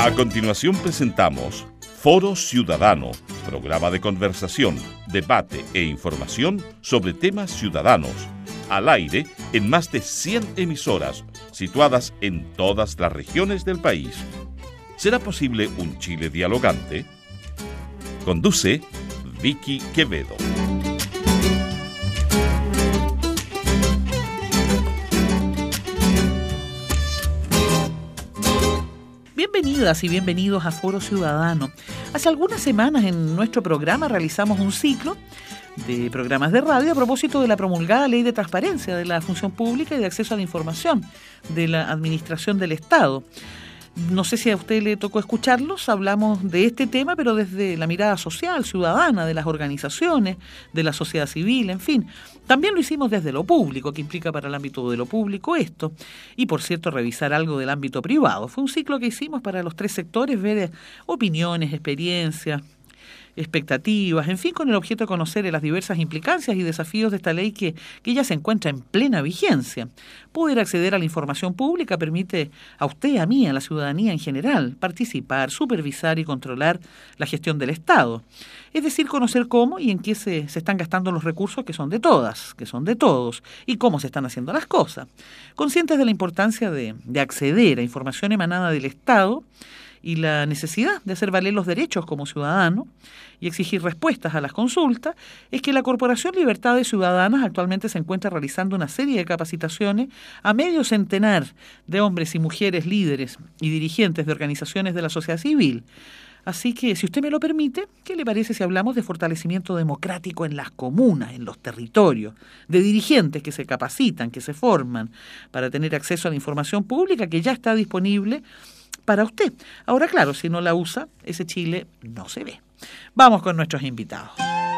A continuación presentamos Foro Ciudadano, programa de conversación, debate e información sobre temas ciudadanos, al aire en más de 100 emisoras, situadas en todas las regiones del país. ¿Será posible un Chile dialogante? Conduce Vicky Quevedo. Bienvenidas y bienvenidos a Foro Ciudadano. Hace algunas semanas en nuestro programa realizamos un ciclo de programas de radio a propósito de la promulgada Ley de Transparencia de la Función Pública y de Acceso a la Información de la Administración del Estado. No sé si a usted le tocó escucharlos, hablamos de este tema, pero desde la mirada social, ciudadana, de las organizaciones, de la sociedad civil, en fin. También lo hicimos desde lo público, que implica para el ámbito de lo público esto. Y, por cierto, revisar algo del ámbito privado. Fue un ciclo que hicimos para los tres sectores, ver opiniones, experiencias, expectativas, en fin, con el objeto de conocer las diversas implicancias y desafíos de esta ley que ya se encuentra en plena vigencia. Poder acceder a la información pública permite a usted, a mí, a la ciudadanía en general, participar, supervisar y controlar la gestión del Estado. Es decir, conocer cómo y en qué se están gastando los recursos que son de todas, que son de todos, y cómo se están haciendo las cosas. Conscientes de la importancia de acceder a información emanada del Estado, y la necesidad de hacer valer los derechos como ciudadano y exigir respuestas a las consultas, es que la Corporación Libertades Ciudadanas actualmente se encuentra realizando una serie de capacitaciones a medio centenar de hombres y mujeres líderes y dirigentes de organizaciones de la sociedad civil. Así que, si usted me lo permite, ¿qué le parece si hablamos de fortalecimiento democrático en las comunas, en los territorios, de dirigentes que se capacitan, que se forman para tener acceso a la información pública que ya está disponible para usted? Ahora, claro, si no la usa, ese Chile no se ve. Vamos con nuestros invitados.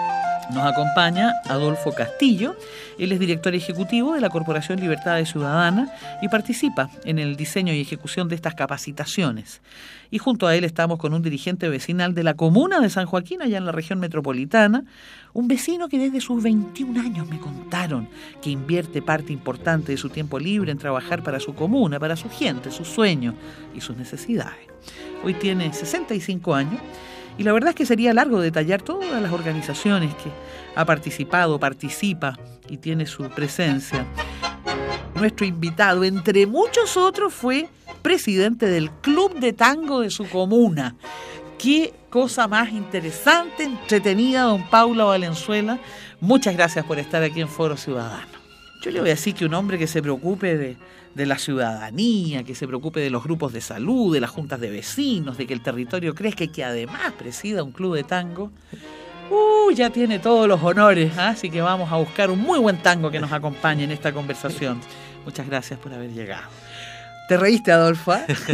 Nos acompaña Adolfo Castillo. Él es director ejecutivo de la Corporación Libertades Ciudadanas y participa en el diseño y ejecución de estas capacitaciones. Y junto a él estamos con un dirigente vecinal de la comuna de San Joaquín, allá en la región metropolitana, un vecino que desde sus 21 años me contaron que invierte parte importante de su tiempo libre en trabajar para su comuna, para su gente, sus sueños y sus necesidades. Hoy tiene 65 años. Y la verdad es que sería largo detallar todas las organizaciones que ha participado, participa y tiene su presencia. Nuestro invitado, entre muchos otros, fue presidente del Club de Tango de su comuna. Qué cosa más interesante, entretenida, don Paulo Valenzuela. Muchas gracias por estar aquí en Foro Ciudadano. Yo le voy a decir que un hombre que se preocupe de la ciudadanía, que se preocupe de los grupos de salud, de las juntas de vecinos, de que el territorio crezca y que además presida un club de tango, ya tiene todos los honores, ¿eh? Así que vamos a buscar un muy buen tango que nos acompañe en esta conversación. Muchas gracias por haber llegado. ¿Te reíste, Adolfo?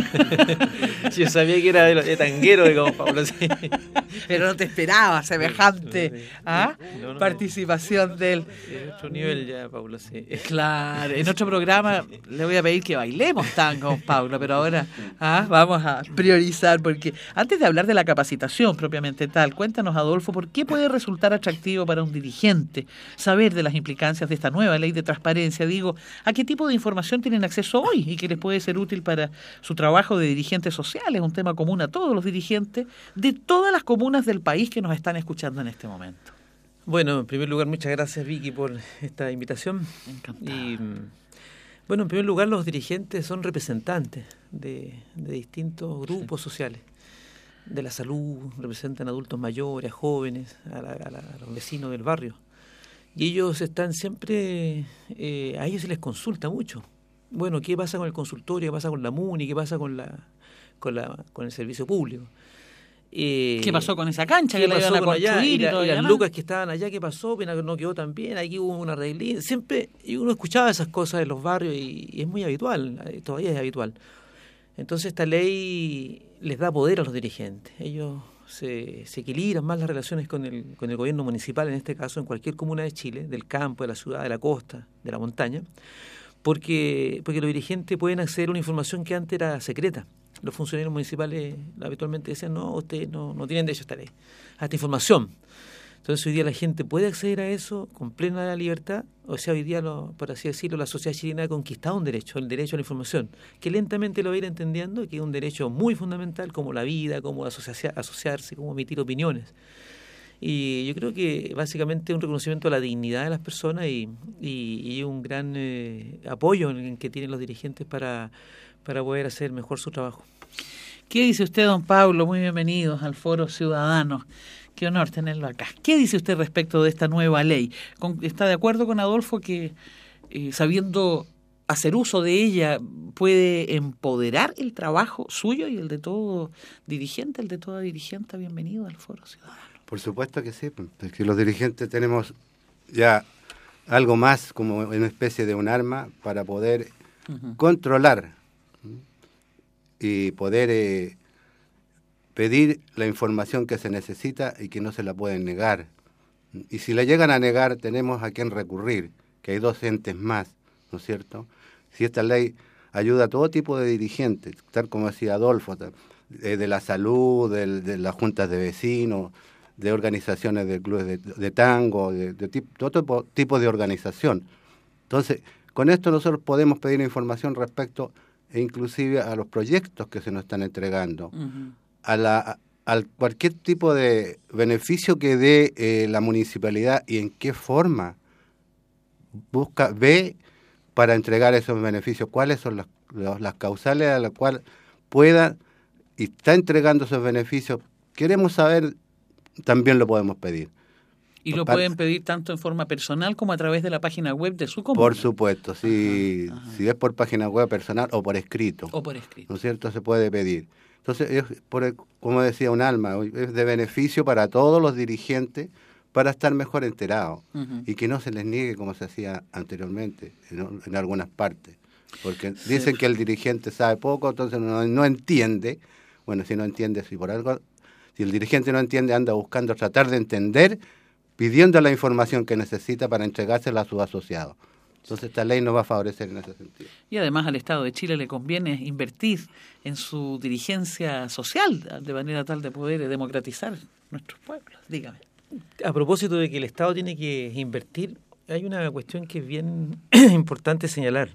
Yo sabía que era de tanguero, de como Pablo, sí. Pero no te esperaba semejante participación de él. En otro nivel ya, Pablo, sí. Claro, en otro programa le voy a pedir que bailemos tango, Pablo, pero ahora vamos a priorizar, porque antes de hablar de la capacitación propiamente tal, cuéntanos, Adolfo, ¿por qué puede resultar atractivo para un dirigente saber de las implicancias de esta nueva ley de transparencia? Digo, ¿a qué tipo de información tienen acceso hoy y qué les puede ser útil para su trabajo de dirigentes sociales? Un tema común a todos los dirigentes de todas las comunas del país que nos están escuchando en este momento. Bueno, en primer lugar, muchas gracias, Vicky, por esta invitación. Encantado. Y bueno, en primer lugar, los dirigentes son representantes de distintos grupos sociales. De la salud, representan a adultos mayores, a jóvenes, a los vecinos del barrio. Y ellos están siempre, a ellos se les consulta mucho. Bueno, ¿qué pasa con el consultorio? ¿Qué pasa con la MUNI? ¿Qué pasa con el servicio público? ¿Qué pasó con esa cancha que ¿Qué la pasó iban a construir allá? Y las demás? lucas que estaban allá, ¿qué pasó? Pena que no quedó tan bien, aquí hubo una arreglín. Siempre uno escuchaba esas cosas en los barrios y es muy habitual, todavía es habitual. Entonces esta ley les da poder a los dirigentes. Ellos se equilibran más las relaciones con el gobierno municipal, en este caso en cualquier comuna de Chile, del campo, de la ciudad, de la costa, de la montaña, porque los dirigentes pueden acceder a una información que antes era secreta. Los funcionarios municipales habitualmente decían, no, ustedes no tienen derecho a esta ley, a esta información. Entonces hoy día la gente puede acceder a eso con plena libertad. O sea, hoy día, por así decirlo, la sociedad chilena ha conquistado un derecho, el derecho a la información, que lentamente lo va a ir entendiendo, que es un derecho muy fundamental, como la vida, como asociarse, como emitir opiniones. Y yo creo que básicamente es un reconocimiento a la dignidad de las personas y un gran apoyo en que tienen los dirigentes para poder hacer mejor su trabajo. ¿Qué dice usted, don Pablo? Muy bienvenidos al Foro Ciudadano. Qué honor tenerlo acá. ¿Qué dice usted respecto de esta nueva ley? ¿Está de acuerdo con Adolfo que sabiendo hacer uso de ella puede empoderar el trabajo suyo y el de todo dirigente, el de toda dirigente? Bienvenido al Foro Ciudadano. Por supuesto que sí, porque los dirigentes tenemos ya algo más como una especie de un arma para poder controlar y poder pedir la información que se necesita y que no se la pueden negar. Y si la llegan a negar, tenemos a quién recurrir, que hay 2 entes más, ¿no es cierto? Si esta ley ayuda a todo tipo de dirigentes, tal como decía Adolfo, de la salud, de las juntas de vecinos, de organizaciones de clubes de tango, de todo tipo de organización. Entonces, con esto nosotros podemos pedir información respecto e inclusive a los proyectos que se nos están entregando, a cualquier tipo de beneficio que dé la municipalidad y en qué forma ve para entregar esos beneficios, cuáles son las causales a las cuales pueda y está entregando esos beneficios. Queremos saber, también lo podemos pedir. ¿Y lo pueden pedir tanto en forma personal como a través de la página web de su comuna? Por supuesto, si es por página web personal o por escrito. O por escrito. ¿No es cierto? Se puede pedir. Entonces, como decía un alma, es de beneficio para todos los dirigentes para estar mejor enterados y que no se les niegue como se hacía anteriormente en algunas partes. Porque dicen que el dirigente sabe poco, entonces no entiende. Bueno, si no entiende, si el dirigente no entiende, anda buscando tratar de entender, pidiendo la información que necesita para entregársela a sus asociados. Entonces esta ley nos va a favorecer en ese sentido. Y además al Estado de Chile le conviene invertir en su dirigencia social de manera tal de poder democratizar nuestros pueblos. Dígame. A propósito de que el Estado tiene que invertir, hay una cuestión que es bien importante señalar,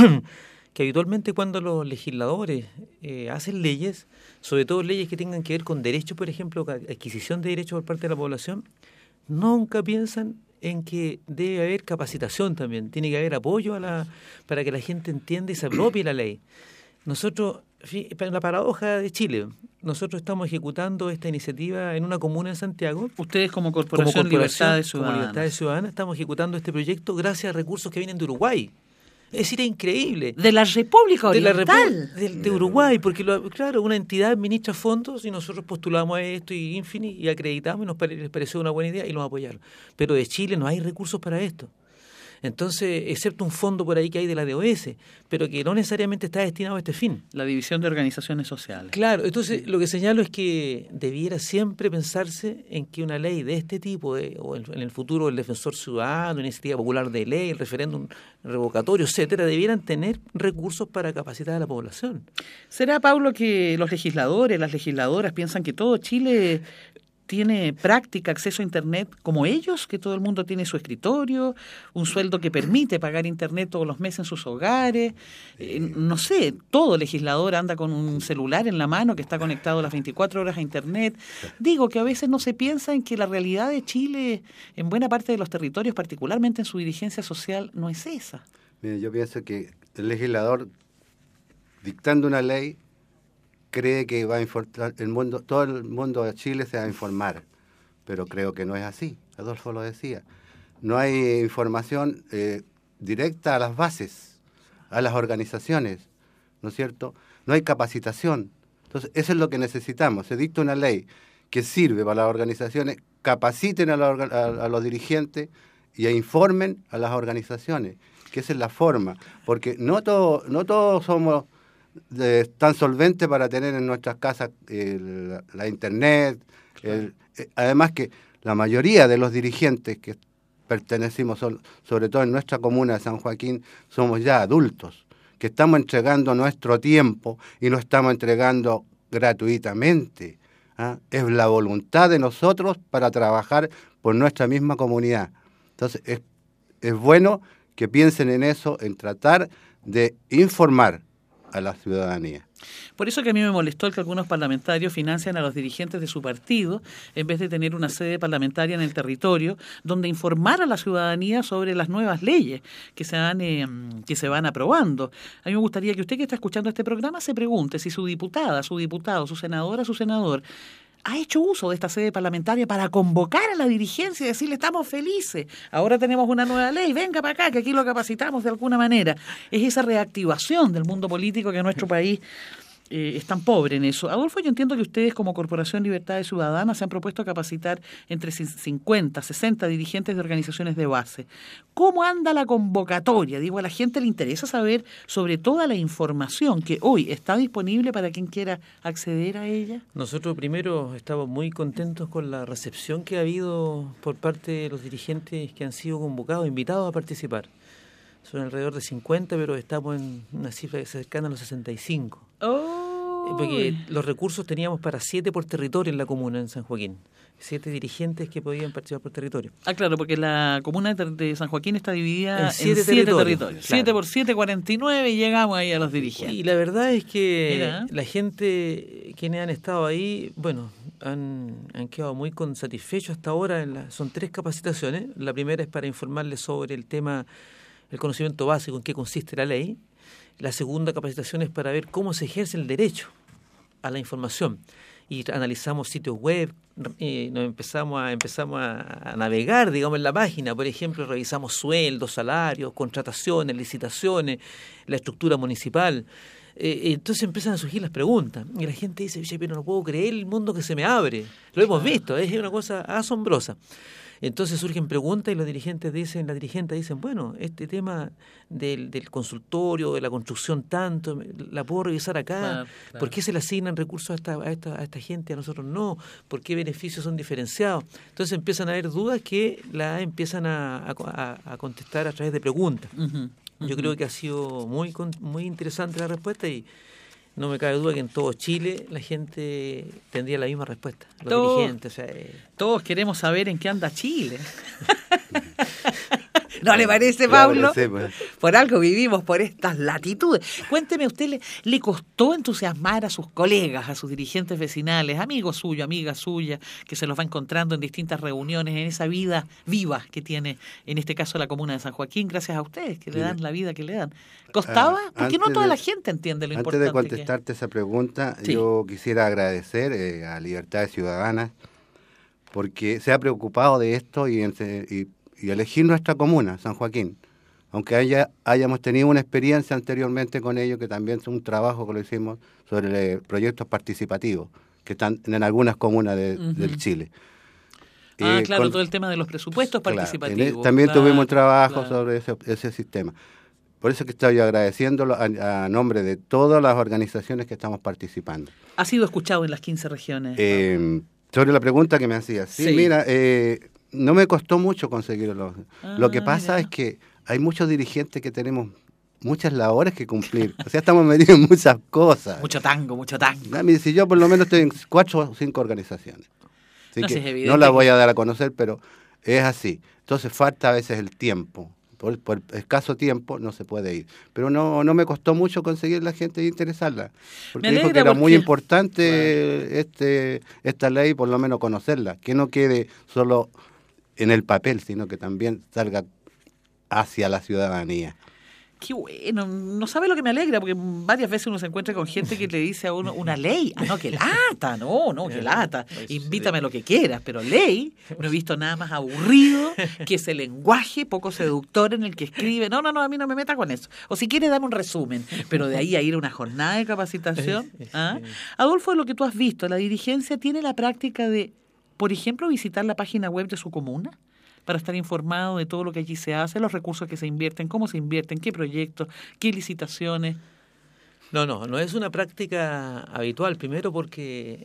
que habitualmente cuando los legisladores hacen leyes, sobre todo leyes que tengan que ver con derechos, por ejemplo, adquisición de derechos por parte de la población, nunca piensan en que debe haber capacitación también, tiene que haber apoyo para que la gente entienda y se apropie la ley. Nosotros, la paradoja de Chile, nosotros estamos ejecutando esta iniciativa en una comuna en Santiago. Ustedes como Corporación Libertades Ciudadanas. Como Libertades Ciudadanas estamos ejecutando este proyecto gracias a recursos que vienen de Uruguay. Es decir, es increíble. De la República Oriental. De Uruguay, porque claro, una entidad administra fondos y nosotros postulamos a esto y acreditamos y les pareció una buena idea y los apoyaron. Pero de Chile no hay recursos para esto. Entonces, excepto un fondo por ahí que hay de la DOS, pero que no necesariamente está destinado a este fin. La División de Organizaciones Sociales. Claro, entonces lo que señalo es que debiera siempre pensarse en que una ley de este tipo, o en el futuro el defensor ciudadano, iniciativa popular de ley, el referéndum revocatorio, etcétera, debieran tener recursos para capacitar a la población. ¿Será, Pablo, que los legisladores, las legisladoras piensan que todo Chile tiene práctica, acceso a Internet como ellos, que todo el mundo tiene su escritorio, un sueldo que permite pagar Internet todos los meses en sus hogares? No sé, todo legislador anda con un celular en la mano que está conectado las 24 horas a Internet. Digo que a veces no se piensa en que la realidad de Chile, en buena parte de los territorios, particularmente en su dirigencia social, no es esa. Mire, yo pienso que el legislador, dictando una ley, cree que va a informar todo el mundo de Chile se va a informar, pero creo que no es así. Adolfo lo decía. No hay información directa a las bases, a las organizaciones, ¿no es cierto? No hay capacitación. Entonces, eso es lo que necesitamos. Se dicta una ley que sirve para las organizaciones, capaciten a los dirigentes y informen a las organizaciones, que esa es la forma, porque no todos somos tan solvente para tener en nuestras casas la Internet. Claro. Además que la mayoría de los dirigentes que pertenecimos, sobre todo en nuestra comuna de San Joaquín, somos ya adultos, que estamos entregando nuestro tiempo y lo estamos entregando gratuitamente. Es la voluntad de nosotros para trabajar por nuestra misma comunidad. Entonces, es bueno que piensen en eso, en tratar de informar a la ciudadanía. Por eso que a mí me molestó el que algunos parlamentarios financian a los dirigentes de su partido en vez de tener una sede parlamentaria en el territorio donde informar a la ciudadanía sobre las nuevas leyes que se van aprobando. A mí me gustaría que usted que está escuchando este programa se pregunte si su diputada, su diputado, su senadora, su senador ha hecho uso de esta sede parlamentaria para convocar a la dirigencia y decirle estamos felices, ahora tenemos una nueva ley, venga para acá, que aquí lo capacitamos de alguna manera. Es esa reactivación del mundo político que en nuestro país es tan pobre en eso. Adolfo, yo entiendo que ustedes como Corporación Libertades Ciudadanas se han propuesto capacitar entre 50, 60 dirigentes de organizaciones de base. ¿Cómo anda la convocatoria? Digo, a la gente le interesa saber sobre toda la información que hoy está disponible para quien quiera acceder a ella. Nosotros primero estamos muy contentos con la recepción que ha habido por parte de los dirigentes que han sido convocados, invitados a participar. Son alrededor de 50, pero estamos en una cifra cercana a los 65. Porque los recursos teníamos para 7 por territorio en la comuna, en San Joaquín. 7 dirigentes que podían participar por territorio. Ah, claro, porque la comuna de San Joaquín está dividida en 7 territorios. Claro. 7 por 7, 49 y llegamos ahí a los dirigentes. Y la verdad es que la gente, quienes han estado ahí, bueno, han quedado muy satisfechos hasta ahora. Son 3 capacitaciones. La primera es para informarles sobre el tema, el conocimiento básico, en qué consiste la ley. La segunda capacitación es para ver cómo se ejerce el derecho a la información. Y analizamos sitios web, empezamos a navegar, digamos, en la página. Por ejemplo, revisamos sueldos, salarios, contrataciones, licitaciones, la estructura municipal. Entonces empiezan a surgir las preguntas. Y la gente dice, pero no puedo creer el mundo que se me abre. Lo hemos visto, es una cosa asombrosa. Entonces surgen preguntas y los dirigentes dicen, bueno, este tema del consultorio, de la construcción tanto, ¿la puedo revisar acá? Claro. ¿Por qué se le asignan recursos a esta gente, a nosotros no? ¿Por qué beneficios son diferenciados? Entonces empiezan a haber dudas que la empiezan a contestar a través de preguntas. Yo creo que ha sido muy interesante la respuesta y no me cabe duda que en todo Chile la gente tendría la misma respuesta, los dirigentes. Todos queremos saber en qué anda Chile. ¿No le parece, Pablo? Sí, pues. Por algo vivimos por estas latitudes. Cuénteme, ¿a usted le costó entusiasmar a sus colegas, a sus dirigentes vecinales, amigos suyos, amigas suyas, que se los va encontrando en distintas reuniones, en esa vida viva que tiene, en este caso, la comuna de San Joaquín, gracias a ustedes, que le dan la vida que le dan? ¿Costaba? Porque no toda la gente entiende lo importante. Antes de contestarte esa pregunta, yo quisiera agradecer a Libertades Ciudadanas porque se ha preocupado de esto y elegir nuestra comuna, San Joaquín. Aunque hayamos tenido una experiencia anteriormente con ellos, que también es un trabajo que lo hicimos sobre proyectos participativos, que están en algunas comunas del Chile. Claro, todo el tema de los presupuestos participativos. También tuvimos trabajo sobre ese sistema. Por eso que estoy agradeciéndolo a nombre de todas las organizaciones que estamos participando. ¿Ha sido escuchado en las 15 regiones? Sobre la pregunta que me hacías. Sí. Mira, no me costó mucho conseguirlo. Lo que pasa es que hay muchos dirigentes que tenemos muchas labores que cumplir. O sea, estamos metidos en muchas cosas. Mucho tango. Si yo por lo menos estoy en 4 o 5 organizaciones. Así que no la voy a dar a conocer, pero es así. Entonces falta a veces el tiempo. Por escaso tiempo no se puede ir. Pero no me costó mucho conseguir la gente e interesarla. Porque dijo que era muy importante esta ley, por lo menos conocerla. Que no quede solo en el papel, sino que también salga hacia la ciudadanía. Qué bueno, no sabe lo que me alegra, porque varias veces uno se encuentra con gente que le dice a uno una ley. No, qué lata, qué lata. Invítame a lo que quieras, pero ley, no he visto nada más aburrido que ese lenguaje poco seductor en el que escribe. No, a mí no me meta con eso. O si quiere, dame un resumen, pero de ahí a ir a una jornada de capacitación. Adolfo, lo que tú has visto, la dirigencia tiene la práctica de, por ejemplo, visitar la página web de su comuna para estar informado de todo lo que allí se hace, los recursos que se invierten, cómo se invierten, qué proyectos, qué licitaciones. No es una práctica habitual, primero porque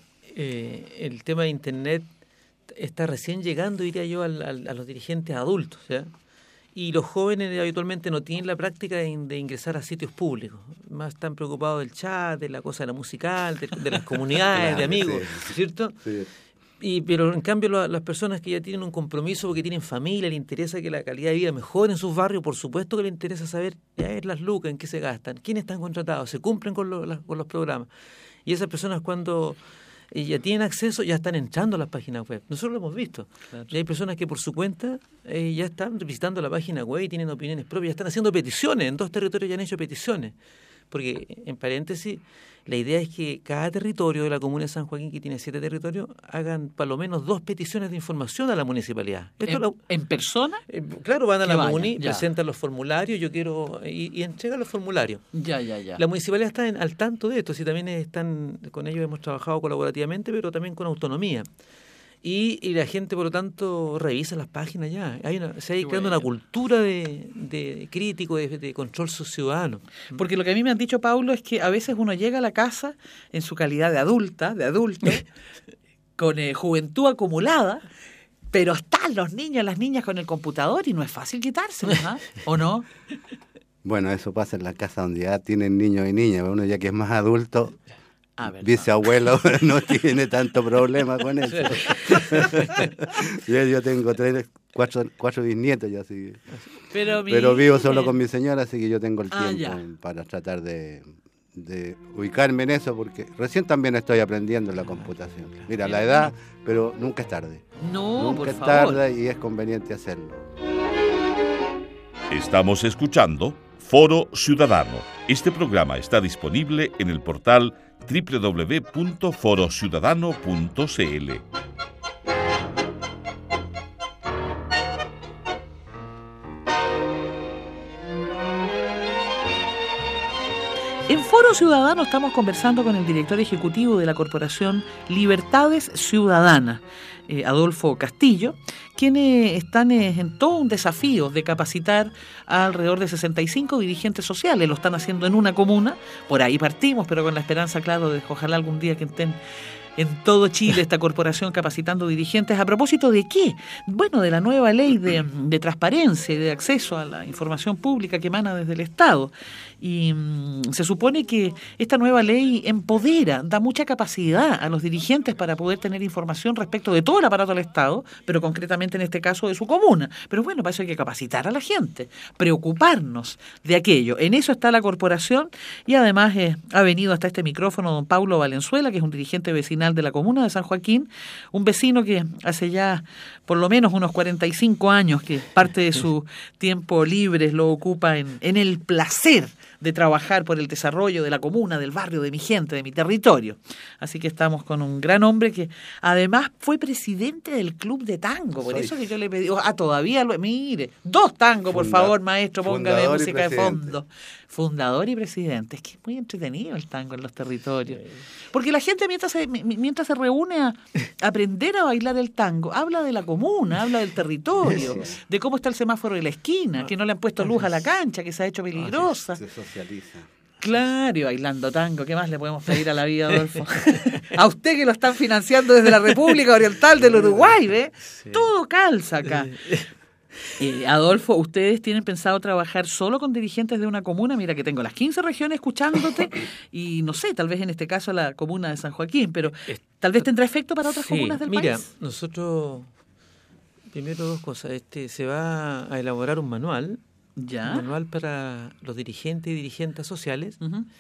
el tema de Internet está recién llegando, diría yo, a los dirigentes adultos, ¿ya? Y los jóvenes habitualmente no tienen la práctica de ingresar a sitios públicos. Más están preocupados del chat, de la cosa de la musical, de las comunidades, claro, de amigos, sí, ¿cierto? Sí. Pero en cambio las personas que ya tienen un compromiso porque tienen familia, les interesa que la calidad de vida mejore en sus barrios, por supuesto que les interesa saber las lucas, en qué se gastan, quiénes están contratados, se cumplen con los programas. Y esas personas cuando ya tienen acceso, ya están entrando a las páginas web. Nosotros lo hemos visto. Claro. Y hay personas que por su cuenta ya están visitando la página web y tienen opiniones propias, ya están haciendo peticiones. En 2 territorios ya han hecho peticiones. Porque, en paréntesis, la idea es que cada territorio de la comuna de San Joaquín, que tiene 7 territorios, hagan por lo menos 2 peticiones de información a la municipalidad. ¿En persona? Claro, van a la MUNI, presentan los formularios, y entregan los formularios. Ya. La municipalidad está al tanto de esto, sí, también con ellos hemos trabajado colaborativamente, pero también con autonomía. Y la gente, por lo tanto, revisa las páginas ya. Se ha ido creando una cultura de crítico, de control ciudadano. Porque lo que a mí me han dicho, Paulo, es que a veces uno llega a la casa en su calidad de adulto, con juventud acumulada, pero están los niños y las niñas con el computador y no es fácil quitárselos, ¿ah? ¿O no? Bueno, eso pasa en la casa donde ya tienen niños y niñas. Uno ya que es más adulto... viceabuelo no tiene tanto problema con eso. Yo tengo 4 bisnietos ya, así. Pero vivo solo con mi señora, así que yo tengo el tiempo para tratar de ubicarme en eso, porque recién también estoy aprendiendo la computación. Mira, la edad, pero nunca es tarde. Nunca es tarde y es conveniente hacerlo. Estamos escuchando Foro Ciudadano. Este programa está disponible en el portal www.forociudadano.cl. En Foro Ciudadano estamos conversando con el director ejecutivo de la Corporación Libertades Ciudadanas, Adolfo Castillo, quienes están en todo un desafío de capacitar a alrededor de 65 dirigentes sociales. Lo están haciendo en una comuna, por ahí partimos, pero con la esperanza, claro, de ojalá algún día que estén en todo Chile esta corporación capacitando dirigentes. ¿A propósito de qué? Bueno, de la nueva ley de transparencia y de acceso a la información pública que emana desde el Estado. Y se supone que esta nueva ley empodera, da mucha capacidad a los dirigentes para poder tener información respecto de todo el aparato del Estado, pero concretamente en este caso de su comuna. Pero bueno, para eso hay que capacitar a la gente, preocuparnos de aquello. En eso está la corporación y además ha venido hasta este micrófono don Paulo Valenzuela, que es un dirigente vecinal de la comuna de San Joaquín, un vecino que hace ya por lo menos unos 45 años que parte de su tiempo libre lo ocupa en el placer de trabajar por el desarrollo de la comuna, del barrio, de mi gente, de mi territorio. Así que estamos con un gran hombre que además fue presidente del club de tango, por eso que yo le pedí, todavía, mire, 2 tangos, por favor, maestro, póngame música de fondo. Fundador y presidente. Es que es muy entretenido el tango en los territorios. Porque la gente mientras se reúne a aprender a bailar el tango, habla de la comuna, habla del territorio, de cómo está el semáforo de la esquina, que no le han puesto luz a la cancha, que se ha hecho peligrosa. Se socializa. Claro, y bailando tango, ¿qué más le podemos pedir a la vida, Adolfo? A usted que lo están financiando desde la República Oriental del Uruguay, ¿ve? Sí. Todo calza acá. Adolfo, ¿ustedes tienen pensado trabajar solo con dirigentes de una comuna? Mira que tengo las 15 regiones escuchándote y no sé, tal vez en este caso la comuna de San Joaquín, pero tal vez tendrá efecto para otras comunas del país. Mira, nosotros, primero 2 cosas, se va a elaborar un manual, para los dirigentes y dirigentes sociales,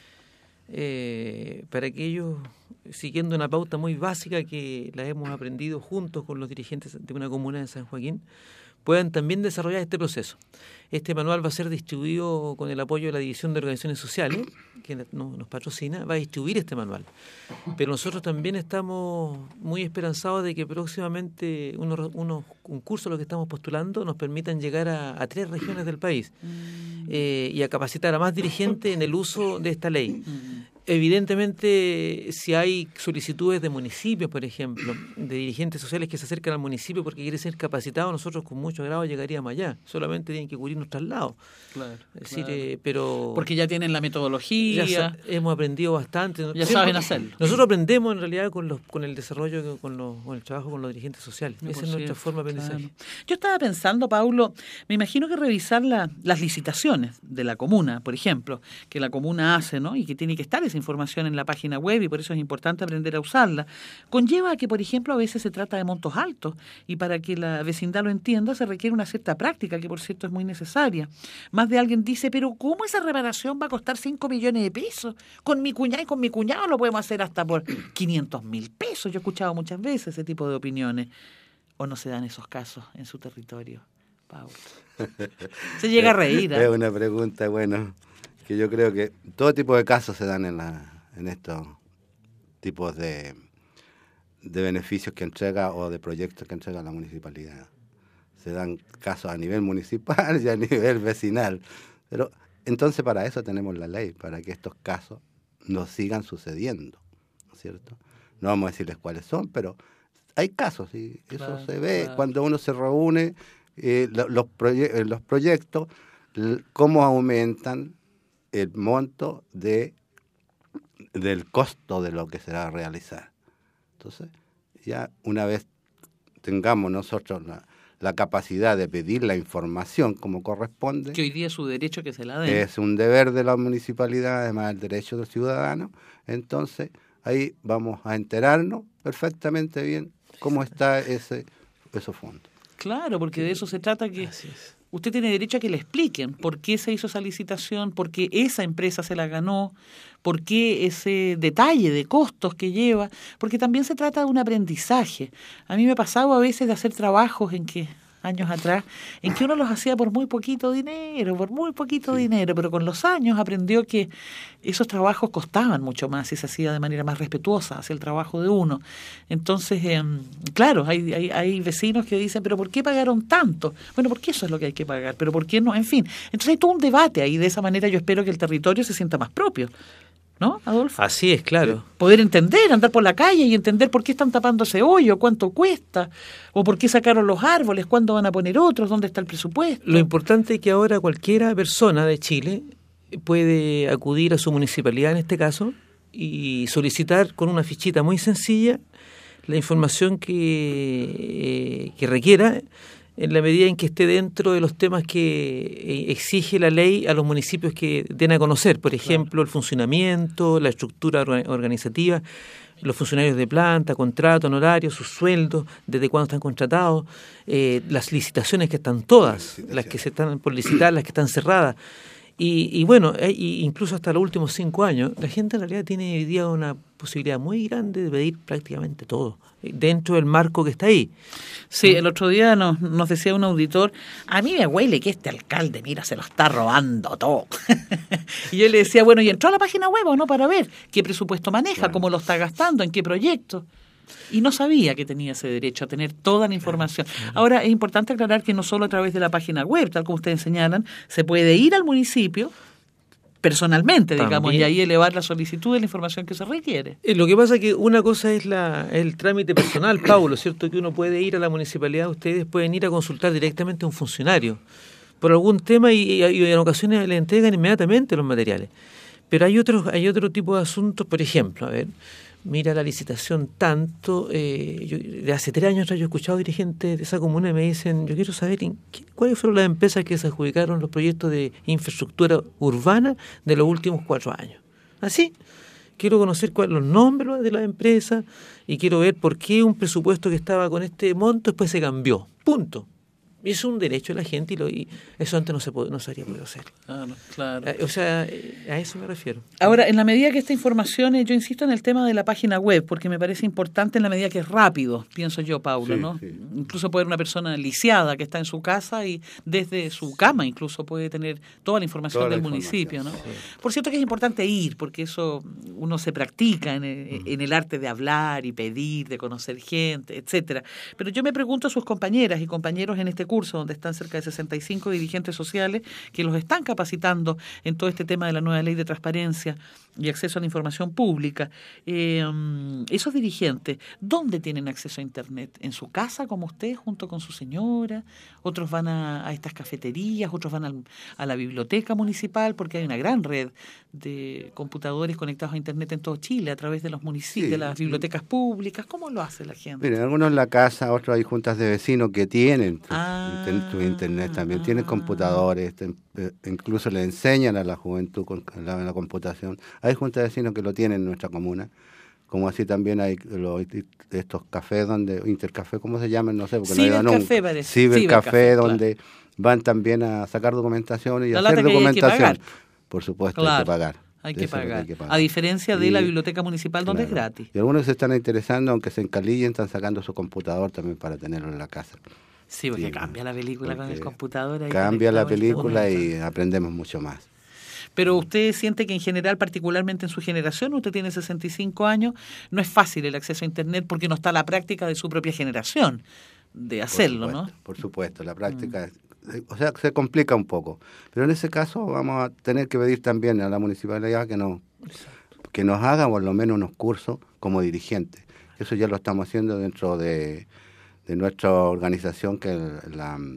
para que ellos, siguiendo una pauta muy básica que la hemos aprendido juntos con los dirigentes de una comuna de San Joaquín, puedan también desarrollar este proceso. Este manual va a ser distribuido con el apoyo de la División de Organizaciones Sociales, que nos patrocina, va a distribuir este manual. Pero nosotros también estamos muy esperanzados de que próximamente unos concursos, los que estamos postulando, nos permitan llegar a 3 regiones del país y a capacitar a más dirigentes en el uso de esta ley. Evidentemente, si hay solicitudes de municipios, por ejemplo, de dirigentes sociales que se acercan al municipio porque quieren ser capacitados, nosotros con mucho agrado llegaríamos allá. Solamente tienen que cubrir nuestros traslados. Claro, es decir, pero porque ya tienen la metodología. Hemos aprendido bastante. Ya saben hacerlo. Nosotros aprendemos en realidad con el desarrollo, con el trabajo con los dirigentes sociales. Esa es nuestra forma de aprendizaje. Claro. Yo estaba pensando, Paulo, me imagino que revisar las licitaciones de la comuna, por ejemplo, que la comuna hace, ¿no? Y que tiene que estar esa información en la página web y por eso es importante aprender a usarla, conlleva a que, por ejemplo, a veces se trata de montos altos y para que la vecindad lo entienda se requiere una cierta práctica que, por cierto, es muy necesaria. Más de alguien dice, pero ¿cómo esa reparación va a costar 5 millones de pesos? Con mi cuñada y con mi cuñado lo podemos hacer hasta por 500.000 pesos. Yo he escuchado muchas veces ese tipo de opiniones. ¿O no se dan esos casos en su territorio, Paulo? Se llega a reír. Es una pregunta, bueno, que yo creo que todo tipo de casos se dan en estos tipos de beneficios que entrega o de proyectos que entrega la municipalidad. Se dan casos a nivel municipal y a nivel vecinal. Pero entonces para eso tenemos la ley, para que estos casos no sigan sucediendo, ¿no es cierto? No vamos a decirles cuáles son, pero hay casos y eso se ve cuando uno se reúne, los proyectos, cómo aumentan el monto del costo de lo que se va a realizar. Entonces, ya una vez tengamos nosotros la capacidad de pedir la información como corresponde, que hoy día es su derecho que se la den. Es un deber de la municipalidad, además del derecho del ciudadano, entonces ahí vamos a enterarnos perfectamente bien cómo está esos fondos. Claro, porque de eso se trata, que usted tiene derecho a que le expliquen por qué se hizo esa licitación, por qué esa empresa se la ganó, por qué ese detalle de costos que lleva, porque también se trata de un aprendizaje. A mí me ha pasado a veces de hacer trabajos años atrás, en que uno los hacía por muy poquito dinero, pero con los años aprendió que esos trabajos costaban mucho más y se hacía de manera más respetuosa hacia el trabajo de uno. Entonces, claro, hay vecinos que dicen, pero ¿por qué pagaron tanto? Bueno, porque eso es lo que hay que pagar, pero ¿por qué no? En fin, entonces hay todo un debate ahí, de esa manera yo espero que el territorio se sienta más propio. ¿No, Adolfo? Así es, claro. Poder entender, andar por la calle y entender por qué están tapando ese hoyo, cuánto cuesta, o por qué sacaron los árboles, cuándo van a poner otros, dónde está el presupuesto. Lo importante es que ahora cualquiera persona de Chile puede acudir a su municipalidad, en este caso, y solicitar con una fichita muy sencilla la información que requiera, en la medida en que esté dentro de los temas que exige la ley a los municipios que den a conocer, por ejemplo, el funcionamiento, la estructura organizativa, los funcionarios de planta, contrato, honorarios, sus sueldos, desde cuándo están contratados, las licitaciones que están todas, las que se están por licitar, las que están cerradas. Y bueno, incluso hasta los últimos 5 años, la gente en realidad tiene hoy día una posibilidad muy grande de pedir prácticamente todo, dentro del marco que está ahí. Sí, el otro día nos decía un auditor, a mí me huele que este alcalde, mira, se lo está robando todo. Y yo le decía, bueno, ¿y entró a la página web o no para ver qué presupuesto maneja, cómo lo está gastando, en qué proyecto? Y no sabía que tenía ese derecho a tener toda la información. Ahora, es importante aclarar que no solo a través de la página web, tal como ustedes señalan, se puede ir al municipio personalmente, digamos, y ahí elevar la solicitud de la información que se requiere. Lo que pasa es que una cosa es el trámite personal, Paulo, ¿cierto? Que uno puede ir a la municipalidad, ustedes pueden ir a consultar directamente a un funcionario por algún tema y en ocasiones le entregan inmediatamente los materiales. Pero hay otro tipo de asuntos, por ejemplo, a ver, mira la licitación tanto, de hace 3 años atrás yo he escuchado dirigentes de esa comuna y me dicen, yo quiero saber cuáles fueron las empresas que se adjudicaron los proyectos de infraestructura urbana de los últimos 4 años. Así, quiero conocer los nombres de las empresas y quiero ver por qué un presupuesto que estaba con este monto después se cambió. Punto. Es un derecho de la gente y eso antes no se habría podido hacer. Claro. O sea, a eso me refiero. Ahora, en la medida que esta información, yo insisto en el tema de la página web, porque me parece importante en la medida que es rápido, pienso yo, Paulo, sí, ¿no? Sí. Incluso puede ser una persona lisiada que está en su casa y desde su cama incluso puede tener toda la información del municipio, ¿no? Sí. Por cierto que es importante ir, porque eso uno se practica en el arte de hablar y pedir, de conocer gente, etcétera. Pero yo me pregunto a sus compañeras y compañeros en este curso, curso donde están cerca de 65 dirigentes sociales que los están capacitando en todo este tema de la nueva ley de transparencia y acceso a la información pública. Esos dirigentes, ¿dónde tienen acceso a Internet? ¿En su casa, como usted, junto con su señora? Otros van a estas cafeterías, otros van a la biblioteca municipal, porque hay una gran red de computadores conectados a Internet en todo Chile a través de los municipios, de las bibliotecas públicas. ¿Cómo lo hace la gente? Miren, algunos en la casa, otros hay juntas de vecinos que tienen su Internet también, tienen computadores, incluso le enseñan a la juventud con la computación. Hay juntas de vecinos que lo tienen en nuestra comuna, como así también hay estos cafés donde, intercafé, ¿cómo se llaman? No sé, porque no he ido nunca. Parece. Cibercafé, donde van también a sacar documentación y hacer documentación. Por supuesto, claro, hay que pagar. Hay que pagar. A diferencia de la biblioteca municipal, donde es gratis. Y algunos se están interesando, aunque se encalillen, están sacando su computador también para tenerlo en la casa. Sí, porque cambia la película con el computador. Cambia la película y aprendemos mucho más. Pero usted siente que en general, particularmente en su generación, usted tiene 65 años, no es fácil el acceso a Internet porque no está la práctica de su propia generación de hacerlo, ¿no? Por supuesto, la práctica o sea, se complica un poco. Pero en ese caso vamos a tener que pedir también a la municipalidad que nos haga por lo menos unos cursos como dirigentes. Eso ya lo estamos haciendo dentro de nuestra organización, que es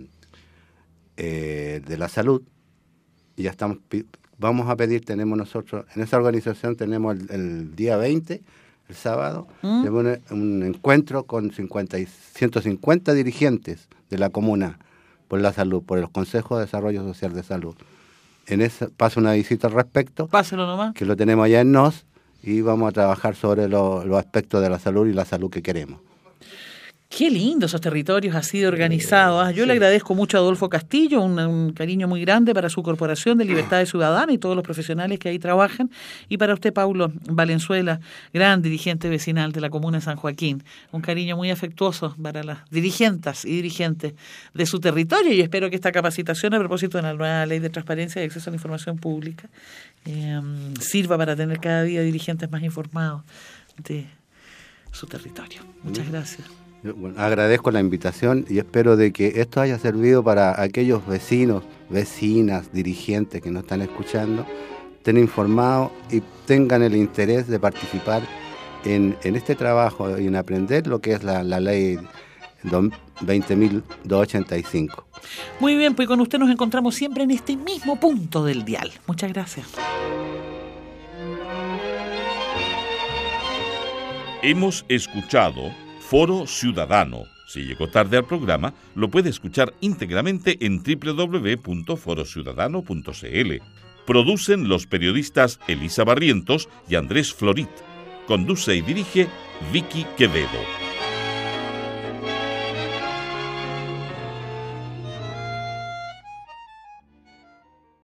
de la salud. Y ya vamos a pedir, tenemos nosotros, en esa organización tenemos el día 20, el sábado, tenemos un encuentro con 150 dirigentes de la comuna por la salud, por el Consejo de Desarrollo Social de Salud. En ese pasa una visita al respecto. Páselo nomás. Que lo tenemos allá en NOS y vamos a trabajar sobre los aspectos de la salud y la salud que queremos. Qué lindo esos territorios así organizados. Yo le agradezco mucho a Adolfo Castillo, un cariño muy grande para su Corporación de Libertades Ciudadanas y todos los profesionales que ahí trabajan. Y para usted, Paulo Valenzuela, gran dirigente vecinal de la comuna de San Joaquín. Un cariño muy afectuoso para las dirigentas y dirigentes de su territorio. Y espero que esta capacitación a propósito de la nueva ley de transparencia y acceso a la información pública sirva para tener cada día dirigentes más informados de su territorio. Muchas gracias. Bueno, agradezco la invitación y espero de que esto haya servido para aquellos vecinos, vecinas, dirigentes que nos están escuchando, estén informados y tengan el interés de participar en este trabajo y en aprender lo que es la ley 20.285. Muy bien, pues con usted nos encontramos siempre en este mismo punto del dial. Muchas gracias. Hemos escuchado Foro Ciudadano. Si llegó tarde al programa, lo puede escuchar íntegramente en www.forociudadano.cl. Producen los periodistas Elisa Barrientos y Andrés Florit. Conduce y dirige Vicky Quevedo.